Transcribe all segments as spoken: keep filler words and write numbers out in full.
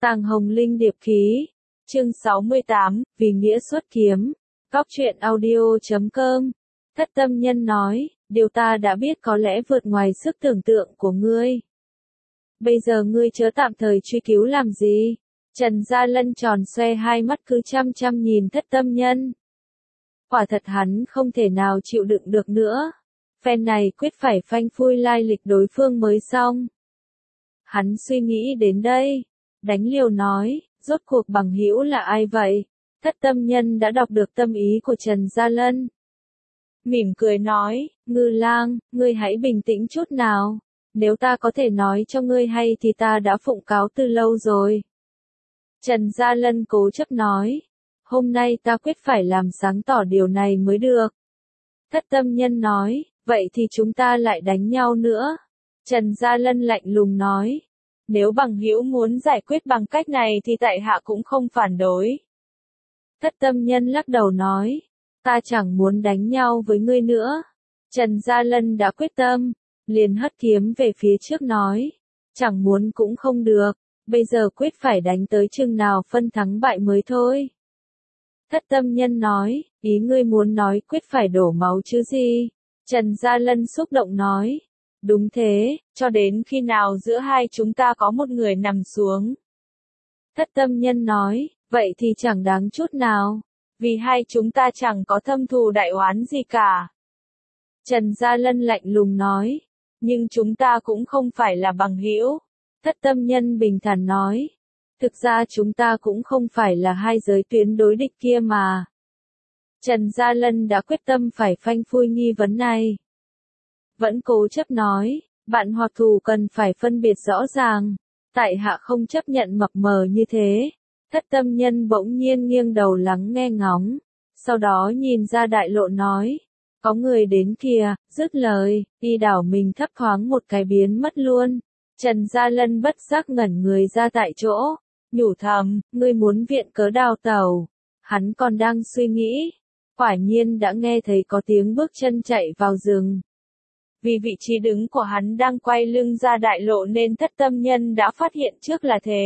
Tàng Hồng Linh Điệp Ký, chương sáu mươi tám, Vì Nghĩa Xuất Kiếm, Góc truyện audio chấm com. Thất Tâm Nhân nói, điều ta đã biết có lẽ vượt ngoài sức tưởng tượng của ngươi. Bây giờ ngươi chớ tạm thời truy cứu làm gì? Trần Gia Lân tròn xoe hai mắt cứ chăm chăm nhìn Thất Tâm Nhân. Quả thật hắn không thể nào chịu đựng được nữa. Phen này quyết phải phanh phui lai lịch đối phương mới xong. Hắn suy nghĩ đến đây, đánh liều nói, rốt cuộc bằng hữu là ai vậy? Thất Tâm Nhân đã đọc được tâm ý của Trần Gia Lân. Mỉm cười nói, Ngư Lang, ngươi hãy bình tĩnh chút nào. Nếu ta có thể nói cho ngươi hay thì ta đã phụng cáo từ lâu rồi. Trần Gia Lân cố chấp nói, hôm nay ta quyết phải làm sáng tỏ điều này mới được. Thất Tâm Nhân nói, vậy thì chúng ta lại đánh nhau nữa. Trần Gia Lân lạnh lùng nói, nếu bằng hữu muốn giải quyết bằng cách này thì tại hạ cũng không phản đối. Thất Tâm Nhân lắc đầu nói, ta chẳng muốn đánh nhau với ngươi nữa. Trần Gia Lân đã quyết tâm, liền hất kiếm về phía trước nói, chẳng muốn cũng không được, bây giờ quyết phải đánh tới chừng nào phân thắng bại mới thôi. Thất Tâm Nhân nói, ý ngươi muốn nói quyết phải đổ máu chứ gì? Trần Gia Lân xúc động nói, đúng thế, cho đến khi nào giữa hai chúng ta có một người nằm xuống. Thất Tâm Nhân nói, vậy thì chẳng đáng chút nào, vì hai chúng ta chẳng có thâm thù đại oán gì cả. Trần Gia Lân lạnh lùng nói, nhưng chúng ta cũng không phải là bằng hữu. Thất Tâm Nhân bình thản nói, thực ra chúng ta cũng không phải là hai giới tuyến đối địch kia mà. Trần Gia Lân đã quyết tâm phải phanh phui nghi vấn này. Vẫn cố chấp nói, bạn hoặc thù cần phải phân biệt rõ ràng, tại hạ không chấp nhận mập mờ như thế. Thất Tâm Nhân bỗng nhiên nghiêng đầu lắng nghe ngóng, sau đó nhìn ra đại lộ nói, có người đến kìa, dứt lời, y đảo mình thấp thoáng một cái biến mất luôn. Trần Gia Lân bất giác ngẩn người ra tại chỗ, nhủ thầm, ngươi muốn viện cớ đào tẩu. Hắn còn đang suy nghĩ, quả nhiên đã nghe thấy có tiếng bước chân chạy vào rừng. Vì vị trí đứng của hắn đang quay lưng ra đại lộ nên Thất Tâm Nhân đã phát hiện trước là thế.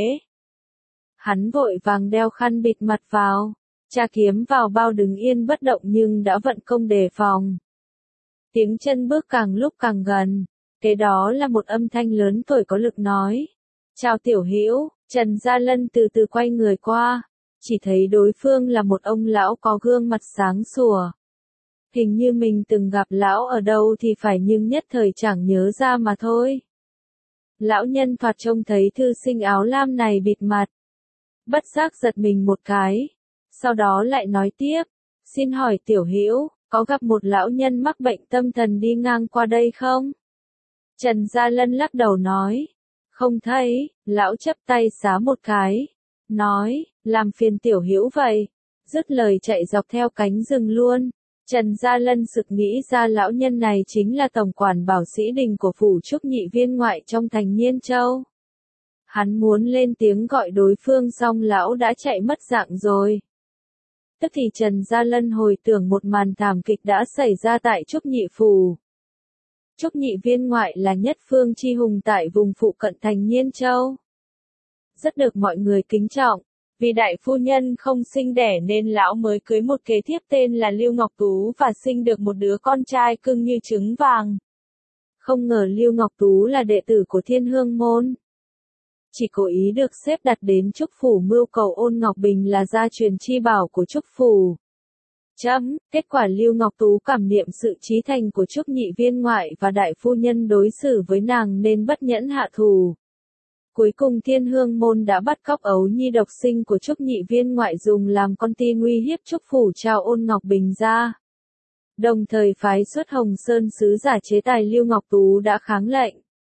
Hắn vội vàng đeo khăn bịt mặt vào, tra kiếm vào bao đứng yên bất động nhưng đã vận công đề phòng. Tiếng chân bước càng lúc càng gần, kế đó là một âm thanh lớn tuổi có lực nói, chào tiểu hữu. Trần Gia Lân từ từ quay người qua, chỉ thấy đối phương là một ông lão có gương mặt sáng sủa. Hình như mình từng gặp lão ở đâu thì phải nhưng nhất thời chẳng nhớ ra mà thôi. Lão nhân thoạt trông thấy thư sinh áo lam này bịt mặt, bất giác giật mình một cái, sau đó lại nói tiếp, xin hỏi tiểu hữu, có gặp một lão nhân mắc bệnh tâm thần đi ngang qua đây không? Trần Gia Lân lắc đầu nói, không thấy. Lão chắp tay xá một cái, nói, làm phiền tiểu hữu vậy, dứt lời chạy dọc theo cánh rừng luôn. Trần Gia Lân sực nghĩ ra lão nhân này chính là tổng quản Bảo Sĩ Đình của phủ Trúc Nhị Viên ngoại trong thành Nhiên Châu. Hắn muốn lên tiếng gọi đối phương xong lão đã chạy mất dạng rồi. Tức thì Trần Gia Lân hồi tưởng một màn thảm kịch đã xảy ra tại Trúc Nhị Phủ. Trúc Nhị Viên ngoại là nhất phương chi hùng tại vùng phụ cận thành Nhiên Châu. Rất được mọi người kính trọng, vì đại phu nhân không sinh đẻ nên lão mới cưới một kế thiếp tên là Lưu Ngọc Tú và sinh được một đứa con trai cưng như trứng vàng. Không ngờ Lưu Ngọc Tú là đệ tử của Thiên Hương Môn. Chỉ cố ý được xếp đặt đến Trúc Phủ mưu cầu Ôn Ngọc Bình là gia truyền chi bảo của Trúc Phủ. Chấm, kết quả Lưu Ngọc Tú cảm niệm sự trí thành của Trúc Nhị Viên ngoại và đại phu nhân đối xử với nàng nên bất nhẫn hạ thù. Cuối cùng Thiên Hương Môn đã bắt cóc ấu nhi độc sinh của Trúc Nhị Viên ngoại dùng làm con tin uy hiếp Trúc Phủ trao Ôn Ngọc Bình ra. Đồng thời phái xuất Hồng Sơn sứ giả chế tài Lưu Ngọc Tú đã kháng lệnh.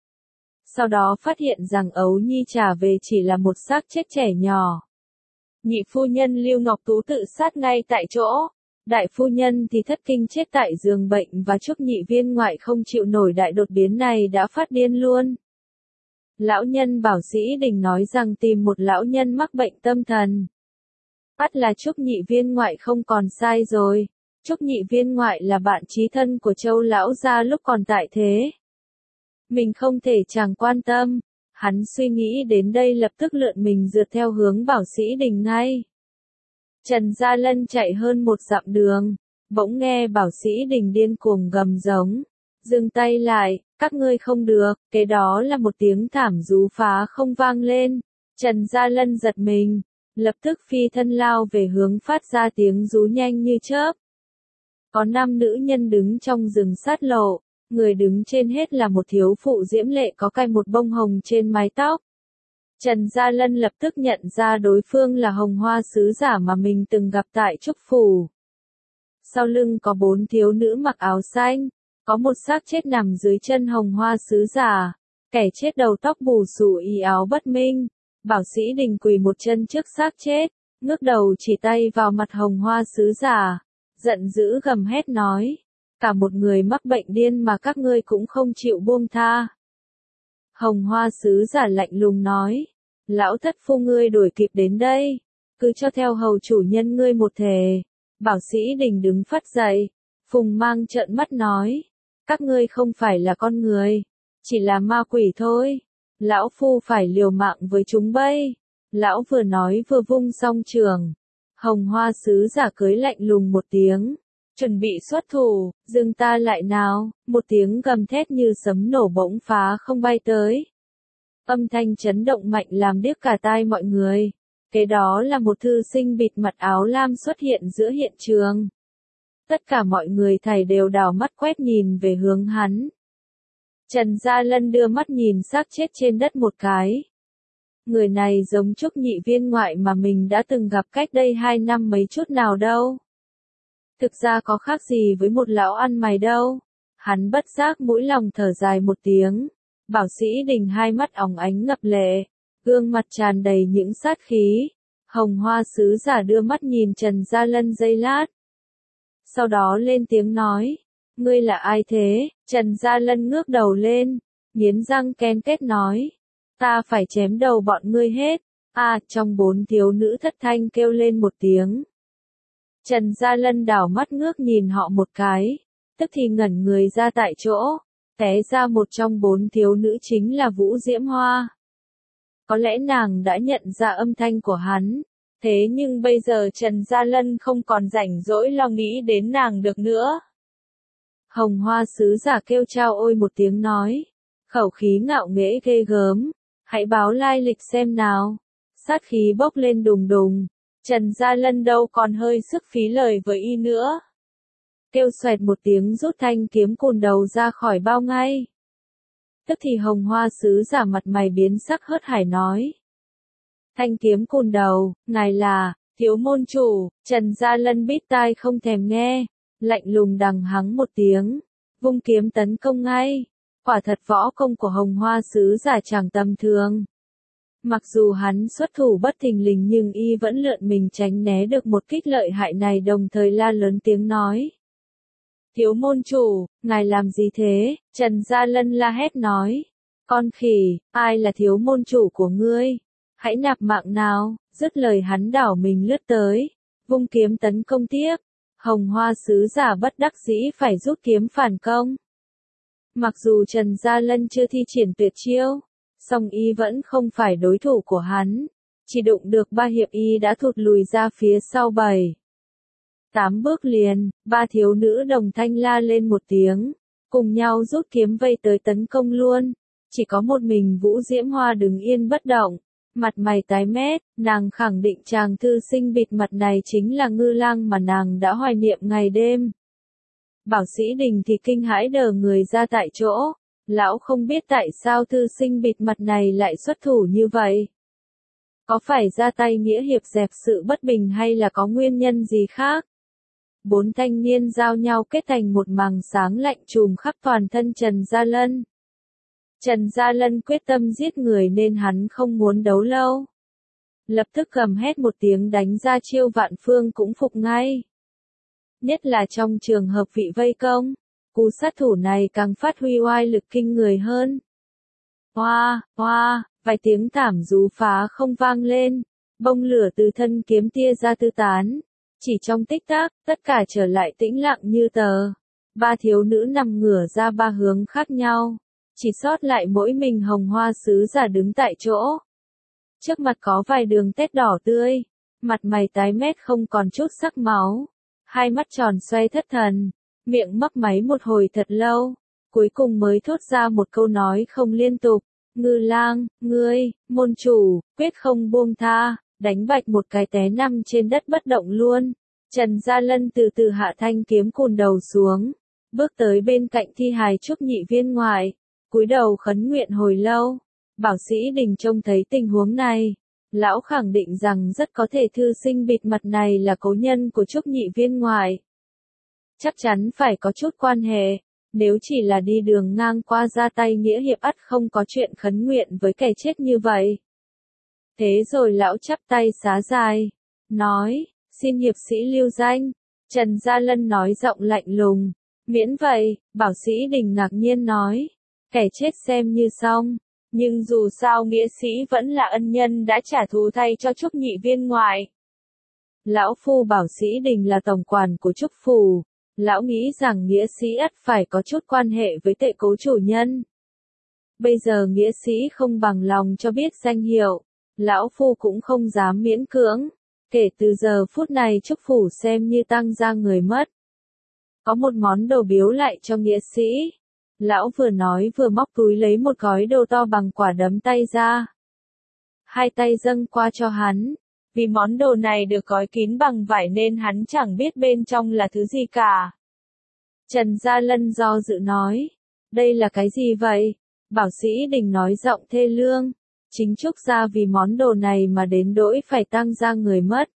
Sau đó phát hiện rằng ấu nhi trả về chỉ là một xác chết trẻ nhỏ. Nhị phu nhân Lưu Ngọc Tú tự sát ngay tại chỗ. Đại phu nhân thì thất kinh chết tại giường bệnh và Trúc Nhị Viên ngoại không chịu nổi đại đột biến này đã phát điên luôn. Lão nhân Bảo Sĩ Đình nói rằng tìm một lão nhân mắc bệnh tâm thần. Ắt là Trúc Nhị Viên ngoại không còn sai rồi. Trúc Nhị Viên ngoại là bạn chí thân của Châu lão gia lúc còn tại thế. Mình không thể chẳng quan tâm, Hắn suy nghĩ đến đây lập tức lượn mình rượt theo hướng Bảo Sĩ Đình ngay. Trần Gia Lân chạy hơn một dặm đường, bỗng nghe Bảo Sĩ Đình điên cuồng gầm giống. Dừng tay lại, các ngươi không được, kế đó là một tiếng thảm rú phá không vang lên. Trần Gia Lân giật mình, lập tức phi thân lao về hướng phát ra tiếng rú nhanh như chớp. Có năm nữ nhân đứng trong rừng sát lộ, người đứng trên hết là một thiếu phụ diễm lệ có cài một bông hồng trên mái tóc. Trần Gia Lân lập tức nhận ra đối phương là Hồng Hoa sứ giả mà mình từng gặp tại Trúc Phủ. Sau lưng có bốn thiếu nữ mặc áo xanh, có một xác chết nằm dưới chân Hồng Hoa sứ giả, kẻ chết đầu tóc bù xù y áo bất minh. Bảo Sĩ Đình quỳ một chân trước xác chết, ngước đầu chỉ tay vào mặt Hồng Hoa sứ giả, giận dữ gầm hét nói, cả một người mắc bệnh điên mà các ngươi cũng không chịu buông tha. Hồng Hoa sứ giả lạnh lùng nói, lão thất phu ngươi đuổi kịp đến đây, cứ cho theo hầu chủ nhân ngươi một thề. Bảo Sĩ Đình đứng phắt dậy, Phùng Mang trợn mắt nói, các ngươi không phải là con người, chỉ là ma quỷ thôi. Lão phu phải liều mạng với chúng bây. Lão vừa nói vừa vung song trường. Hồng Hoa sứ giả cưới lạnh lùng một tiếng, chuẩn bị xuất thủ, dừng ta lại nào. Một tiếng gầm thét như sấm nổ bỗng phá không bay tới. Âm thanh chấn động mạnh làm điếc cả tai mọi người. Kế đó là một thư sinh bịt mặt áo lam xuất hiện giữa hiện trường. Tất cả mọi người thảy đều đảo mắt quét nhìn về hướng hắn. Trần Gia Lân đưa mắt nhìn xác chết trên đất một cái. Người này giống Trúc Nhị viên ngoại mà mình đã từng gặp cách đây hai năm mấy chút nào đâu. Thực ra có khác gì với một lão ăn mày đâu. Hắn bất giác mũi lòng thở dài một tiếng. Bảo Sĩ Đình hai mắt óng ánh ngập lệ, gương mặt tràn đầy những sát khí. Hồng Hoa sứ giả đưa mắt nhìn Trần Gia Lân giây lát. Sau đó lên tiếng nói, ngươi là ai thế? Trần Gia Lân ngước đầu lên, nghiến răng ken kết nói, ta phải chém đầu bọn ngươi hết. À, trong bốn thiếu nữ thất thanh kêu lên một tiếng. Trần Gia Lân đảo mắt ngước nhìn họ một cái, tức thì ngẩn người ra tại chỗ, té ra một trong bốn thiếu nữ chính là Vũ Diễm Hoa. Có lẽ nàng đã nhận ra âm thanh của hắn, thế nhưng bây giờ Trần Gia Lân không còn rảnh rỗi lo nghĩ đến nàng được nữa. Hồng Hoa sứ giả kêu chao ôi một tiếng nói, khẩu khí ngạo nghễ ghê gớm, hãy báo lai lịch xem nào. Sát khí bốc lên đùng đùng, Trần Gia Lân đâu còn hơi sức phí lời với y nữa. Kêu xoẹt một tiếng rút thanh kiếm cùn đầu ra khỏi bao ngay. Tức thì Hồng Hoa sứ giả mặt mày biến sắc hớt hải nói. Thanh kiếm cùn đầu, ngài là, thiếu môn chủ. Trần Gia Lân bít tai không thèm nghe, lạnh lùng đằng hắng một tiếng, vung kiếm tấn công ngay. Quả thật võ công của Hồng Hoa sứ giả chẳng tầm thường. Mặc dù hắn xuất thủ bất thình lình nhưng y vẫn lượn mình tránh né được một kích lợi hại này, đồng thời la lớn tiếng nói. Thiếu môn chủ, ngài làm gì thế? Trần Gia Lân la hét nói. Con khỉ, ai là thiếu môn chủ của ngươi? Hãy nạp mạng nào. Dứt lời hắn đảo mình lướt tới, vung kiếm tấn công tiếp. Hồng Hoa sứ giả bất đắc dĩ phải rút kiếm phản công. Mặc dù Trần Gia Lân chưa thi triển tuyệt chiêu, song y vẫn không phải đối thủ của hắn. Chỉ đụng được ba hiệp y đã thụt lùi ra phía sau bảy tám bước liền, ba thiếu nữ đồng thanh la lên một tiếng, cùng nhau rút kiếm vây tới tấn công luôn. Chỉ có một mình Vũ Diễm Hoa đứng yên bất động, mặt mày tái mét, nàng khẳng định chàng thư sinh bịt mặt này chính là Ngư Lang mà nàng đã hoài niệm ngày đêm. Bảo Sĩ Đình thì kinh hãi đờ người ra tại chỗ, lão không biết tại sao thư sinh bịt mặt này lại xuất thủ như vậy. Có phải ra tay nghĩa hiệp dẹp sự bất bình hay là có nguyên nhân gì khác? Bốn thanh niên giao nhau kết thành một màng sáng lạnh trùm khắp toàn thân Trần Gia Lân. Trần Gia Lân quyết tâm giết người nên hắn không muốn đấu lâu. Lập tức gầm hét một tiếng đánh ra chiêu vạn phương cũng phục ngay. Nhất là trong trường hợp vị vây công, cú sát thủ này càng phát huy oai lực kinh người hơn. Hoa, hoa, vài tiếng thảm rú phá không vang lên, bông lửa từ thân kiếm tia ra tứ tán. Chỉ trong tích tắc, tất cả trở lại tĩnh lặng như tờ. Ba thiếu nữ nằm ngửa ra ba hướng khác nhau, Chỉ sót lại mỗi mình Hồng Hoa sứ giả đứng tại chỗ. Trước mặt có vài đường tét đỏ tươi, mặt mày tái mét không còn chút sắc máu, hai mắt tròn xoay thất thần, miệng mấp máy một hồi thật lâu, cuối cùng mới thốt ra một câu nói không liên tục, Ngư Lang, ngươi, môn chủ, quyết không buông tha, đánh bạch một cái té nằm trên đất bất động luôn. Trần Gia Lân từ từ hạ thanh kiếm cùn đầu xuống, bước tới bên cạnh thi hài Trúc Nhị Viên ngoại, cúi đầu khấn nguyện hồi lâu. Bảo Sĩ Đình trông thấy tình huống này, lão khẳng định rằng rất có thể thư sinh bịt mặt này là cố nhân của Trúc Nhị Viên ngoại. Chắc chắn phải có chút quan hệ, nếu chỉ là đi đường ngang qua ra tay nghĩa hiệp ắt không có chuyện khấn nguyện với kẻ chết như vậy. Thế rồi lão chắp tay xá dài, nói, xin hiệp sĩ lưu danh. Trần Gia Lân nói giọng lạnh lùng, miễn vậy. Bảo Sĩ Đình ngạc nhiên nói, kẻ chết xem như xong, nhưng dù sao nghĩa sĩ vẫn là ân nhân đã trả thù thay cho Trúc Nhị Viên ngoại. Lão phu Bảo Sĩ Đình là tổng quản của Trúc phủ, lão nghĩ rằng nghĩa sĩ ắt phải có chút quan hệ với tệ cố chủ nhân. Bây giờ nghĩa sĩ không bằng lòng cho biết danh hiệu, lão phu cũng không dám miễn cưỡng. Kể từ giờ phút này Trúc phủ xem như tăng ra người mất. Có một món đồ biếu lại cho nghĩa sĩ. Lão vừa nói vừa móc túi lấy một gói đồ to bằng quả đấm tay ra. Hai tay dâng qua cho hắn. Vì món đồ này được gói kín bằng vải nên hắn chẳng biết bên trong là thứ gì cả. Trần Gia Lân do dự nói, đây là cái gì vậy? Bảo Sĩ Đình nói giọng thê lương, chính Trúc gia vì món đồ này mà đến đỗi phải tăng ra người mất.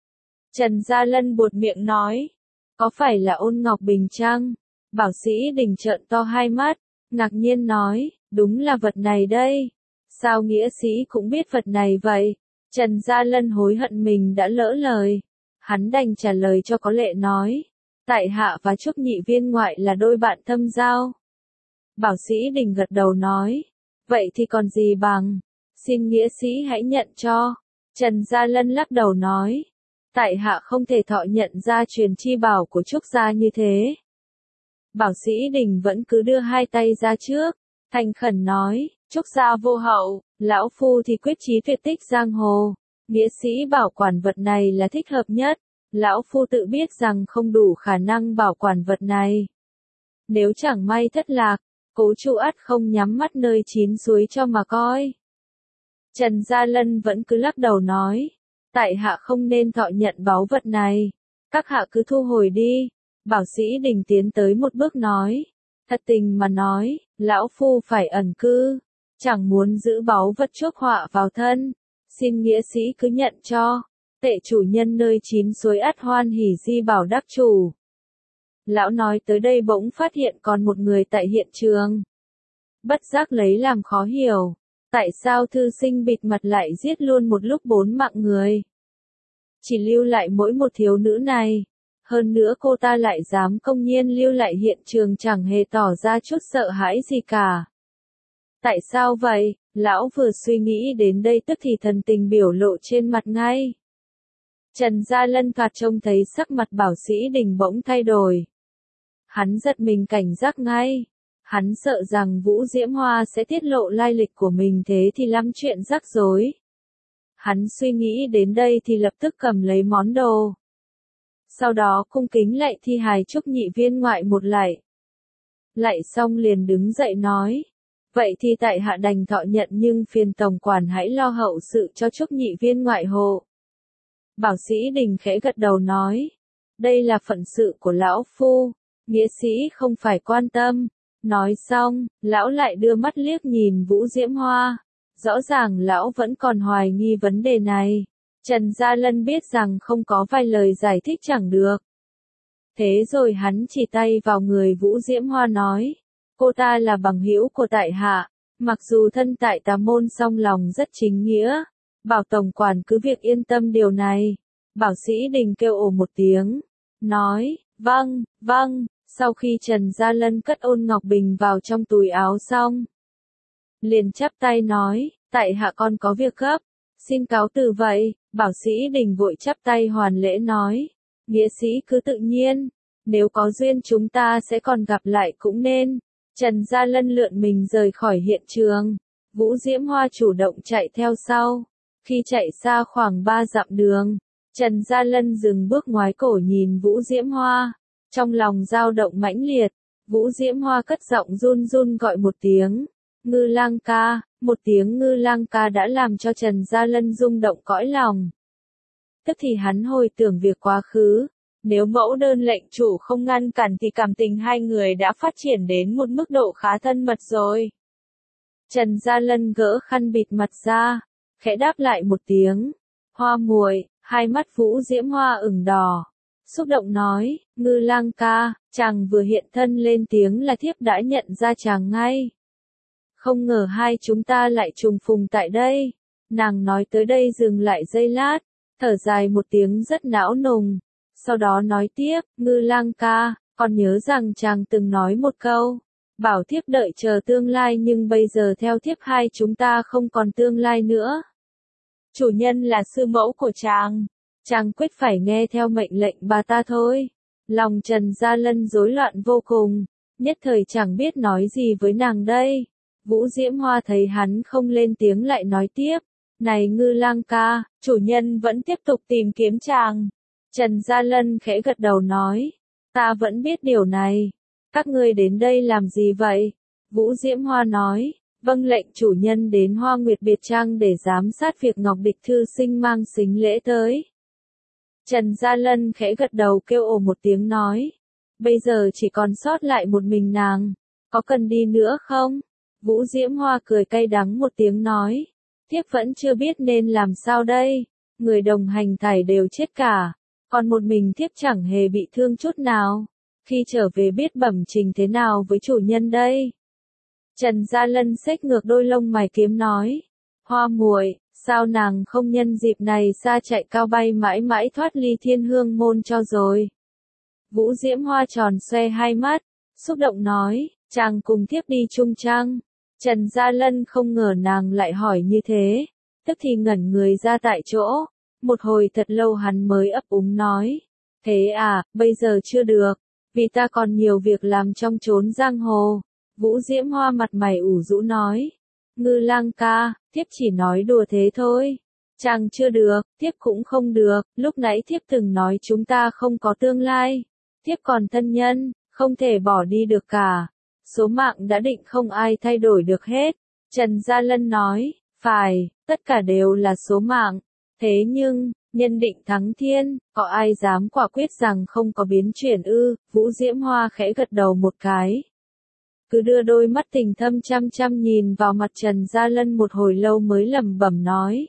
Trần Gia Lân buột miệng nói, có phải là Ôn Ngọc Bình chăng? Bảo Sĩ Đình trợn to hai mắt, ngạc nhiên nói, đúng là vật này đây. Sao nghĩa sĩ cũng biết vật này vậy? Trần Gia Lân hối hận mình đã lỡ lời. Hắn đành trả lời cho có lệ nói, tại hạ và Trúc Nhị Viên ngoại là đôi bạn thâm giao. Bảo Sĩ Đình gật đầu nói, vậy thì còn gì bằng, xin nghĩa sĩ hãy nhận cho. Trần Gia Lân lắc đầu nói, tại hạ không thể thọ nhận gia truyền chi bảo của Trúc gia như thế. Bảo Sĩ Đình vẫn cứ đưa hai tay ra trước, thành khẩn nói, Trúc gia vô hậu, lão phu thì quyết chí tuyệt tích giang hồ, nghĩa sĩ bảo quản vật này là thích hợp nhất, lão phu tự biết rằng không đủ khả năng bảo quản vật này. Nếu chẳng may thất lạc, cố chủ ắt không nhắm mắt nơi chín suối cho mà coi. Trần Gia Lân vẫn cứ lắc đầu nói, tại hạ không nên thọ nhận báu vật này, các hạ cứ thu hồi đi. Bảo Sĩ Đình tiến tới một bước nói, thật tình mà nói, lão phu phải ẩn cư, chẳng muốn giữ báu vật chuốc họa vào thân, xin nghĩa sĩ cứ nhận cho, tệ chủ nhân nơi chín suối ắt hoan hỉ di bảo đắc chủ. Lão nói tới đây bỗng phát hiện còn một người tại hiện trường. Bất giác lấy làm khó hiểu, tại sao thư sinh bịt mặt lại giết luôn một lúc bốn mạng người. Chỉ lưu lại mỗi một thiếu nữ này. Hơn nữa cô ta lại dám công nhiên lưu lại hiện trường chẳng hề tỏ ra chút sợ hãi gì cả. Tại sao vậy? Lão vừa suy nghĩ đến đây tức thì thần tình biểu lộ trên mặt ngay. Trần Gia Lân thoạt trông thấy sắc mặt Bảo Sĩ Đình bỗng thay đổi. Hắn giật mình cảnh giác ngay. Hắn sợ rằng Vũ Diễm Hoa sẽ tiết lộ lai lịch của mình thế thì lắm chuyện rắc rối. Hắn suy nghĩ đến đây thì lập tức cầm lấy món đồ. Sau đó cung kính lạy thi hài Trúc Nhị Viên ngoại một lạy. Lạy xong liền đứng dậy nói, vậy thì tại hạ đành thọ nhận nhưng phiền tổng quản hãy lo hậu sự cho Trúc Nhị Viên ngoại hộ. Bảo Sĩ Đình khẽ gật đầu nói, đây là phận sự của lão phu, nghĩa sĩ không phải quan tâm. Nói xong, lão lại đưa mắt liếc nhìn Vũ Diễm Hoa, rõ ràng lão vẫn còn hoài nghi vấn đề này. Trần Gia Lân biết rằng không có vài lời giải thích chẳng được. Thế rồi hắn chỉ tay vào người Vũ Diễm Hoa nói, cô ta là bằng hữu của tại hạ, mặc dù thân tại tà môn song lòng rất chính nghĩa, bảo tổng quản cứ việc yên tâm điều này. Bảo Sĩ Đình kêu ồ một tiếng, nói, vâng, vâng, sau khi Trần Gia Lân cất Ôn Ngọc Bình vào trong túi áo xong. Liền chắp tay nói, tại hạ con có việc gấp, xin cáo từ vậy. Bảo Sĩ Đình vội chắp tay hoàn lễ nói, nghĩa sĩ cứ tự nhiên, nếu có duyên chúng ta sẽ còn gặp lại cũng nên. Trần Gia Lân lượn mình rời khỏi hiện trường. Vũ Diễm Hoa chủ động chạy theo sau. Khi chạy xa khoảng ba dặm đường, Trần Gia Lân dừng bước ngoái cổ nhìn Vũ Diễm Hoa. Trong lòng dao động mãnh liệt, Vũ Diễm Hoa cất giọng run run gọi một tiếng. Ngư Lang ca, một tiếng Ngư Lang ca đã làm cho Trần Gia Lân rung động cõi lòng. Tức thì hắn hồi tưởng việc quá khứ. Nếu mẫu đơn lệnh chủ không ngăn cản thì cảm tình hai người đã phát triển đến một mức độ khá thân mật rồi. Trần Gia Lân gỡ khăn bịt mặt ra, khẽ đáp lại một tiếng. Hoa muội, hai mắt Vũ Diễm Hoa ửng đỏ. Xúc động nói, Ngư Lang ca, chàng vừa hiện thân lên tiếng là thiếp đã nhận ra chàng ngay. Không ngờ hai chúng ta lại trùng phùng tại đây. Nàng nói tới đây dừng lại giây lát, thở dài một tiếng rất não nùng. Sau đó nói tiếp, Ngư Lang ca, còn nhớ rằng chàng từng nói một câu, bảo thiếp đợi chờ tương lai nhưng bây giờ theo thiếp hai chúng ta không còn tương lai nữa. Chủ nhân là sư mẫu của chàng, chàng quyết phải nghe theo mệnh lệnh bà ta thôi. Lòng Trần Gia Lân rối loạn vô cùng, nhất thời chẳng biết nói gì với nàng đây. Vũ Diễm Hoa thấy hắn không lên tiếng lại nói tiếp, này Ngư Lang ca, chủ nhân vẫn tiếp tục tìm kiếm chàng. Trần Gia Lân khẽ gật đầu nói, ta vẫn biết điều này. Các ngươi đến đây làm gì vậy? Vũ Diễm Hoa nói, vâng lệnh chủ nhân đến Hoa Nguyệt Biệt Trang để giám sát việc Ngọc Địch Thư Sinh mang sính lễ tới. Trần Gia Lân khẽ gật đầu kêu ồ một tiếng nói, bây giờ chỉ còn sót lại một mình nàng, có cần đi nữa không? Vũ Diễm Hoa cười cay đắng một tiếng nói, thiếp vẫn chưa biết nên làm sao đây, người đồng hành thảy đều chết cả. Còn một mình thiếp chẳng hề bị thương chút nào. Khi trở về biết bẩm trình thế nào với chủ nhân đây? Trần Gia Lân xếch ngược đôi lông mày kiếm nói. Hoa muội, sao nàng không nhân dịp này xa chạy cao bay mãi mãi thoát ly Thiên Hương môn cho rồi? Vũ Diễm Hoa tròn xoe hai mắt, xúc động nói, chàng cùng thiếp đi chung chăng? Trần Gia Lân không ngờ nàng lại hỏi như thế, tức thì ngẩn người ra tại chỗ. Một hồi thật lâu hắn mới ấp úng nói, thế à, bây giờ chưa được, vì ta còn nhiều việc làm trong chốn giang hồ. Vũ Diễm Hoa mặt mày ủ rũ nói, Ngư Lang ca, thiếp chỉ nói đùa thế thôi. Chàng chưa được, thiếp cũng không được, lúc nãy thiếp từng nói chúng ta không có tương lai. Thiếp còn thân nhân, không thể bỏ đi được cả. Số mạng đã định không ai thay đổi được hết. Trần Gia Lân nói, phải, tất cả đều là số mạng. Thế nhưng, nhân định thắng thiên, có ai dám quả quyết rằng không có biến chuyển ư? Vũ Diễm Hoa khẽ gật đầu một cái. Cứ đưa đôi mắt tình thâm chăm chăm nhìn vào mặt Trần Gia Lân một hồi lâu mới lẩm bẩm nói.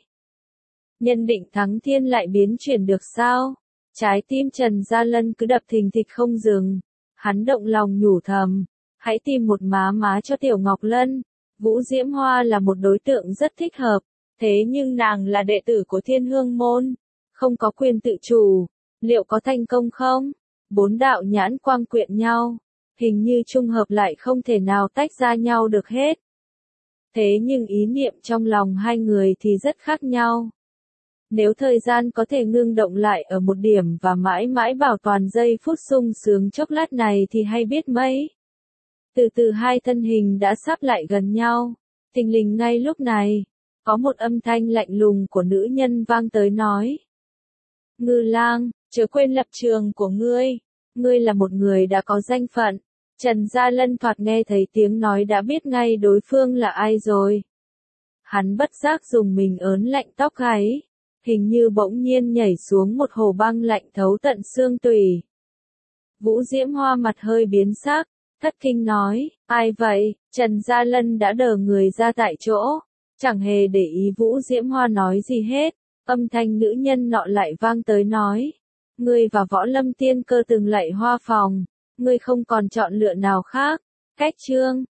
Nhân định thắng thiên lại biến chuyển được sao? Trái tim Trần Gia Lân cứ đập thình thịch không dừng. Hắn động lòng nhủ thầm, hãy tìm một má má cho Tiểu Ngọc Lân. Vũ Diễm Hoa là một đối tượng rất thích hợp. Thế nhưng nàng là đệ tử của Thiên Hương môn, không có quyền tự chủ, liệu có thành công không? Bốn đạo nhãn quang quyện nhau, hình như trung hợp lại không thể nào tách ra nhau được hết. Thế nhưng ý niệm trong lòng hai người thì rất khác nhau. Nếu thời gian có thể ngưng động lại ở một điểm và mãi mãi bảo toàn giây phút sung sướng chốc lát này thì hay biết mấy. Từ từ hai thân hình đã sắp lại gần nhau, thình lình ngay lúc này. Có một âm thanh lạnh lùng của nữ nhân vang tới nói. Ngư Lang, chớ quên lập trường của ngươi. Ngươi là một người đã có danh phận. Trần Gia Lân thoạt nghe thấy tiếng nói đã biết ngay đối phương là ai rồi. Hắn bất giác dùng mình ớn lạnh tóc gáy. Hình như bỗng nhiên nhảy xuống một hồ băng lạnh thấu tận xương tủy. Vũ Diễm Hoa mặt hơi biến sắc, thất kinh nói, ai vậy? Trần Gia Lân đã đờ người ra tại chỗ. Chẳng hề để ý Vũ Diễm Hoa nói gì hết, âm thanh nữ nhân nọ lại vang tới nói, ngươi và Võ Lâm Tiên Cơ từng lạy Hoa phòng, ngươi không còn chọn lựa nào khác. Cách chương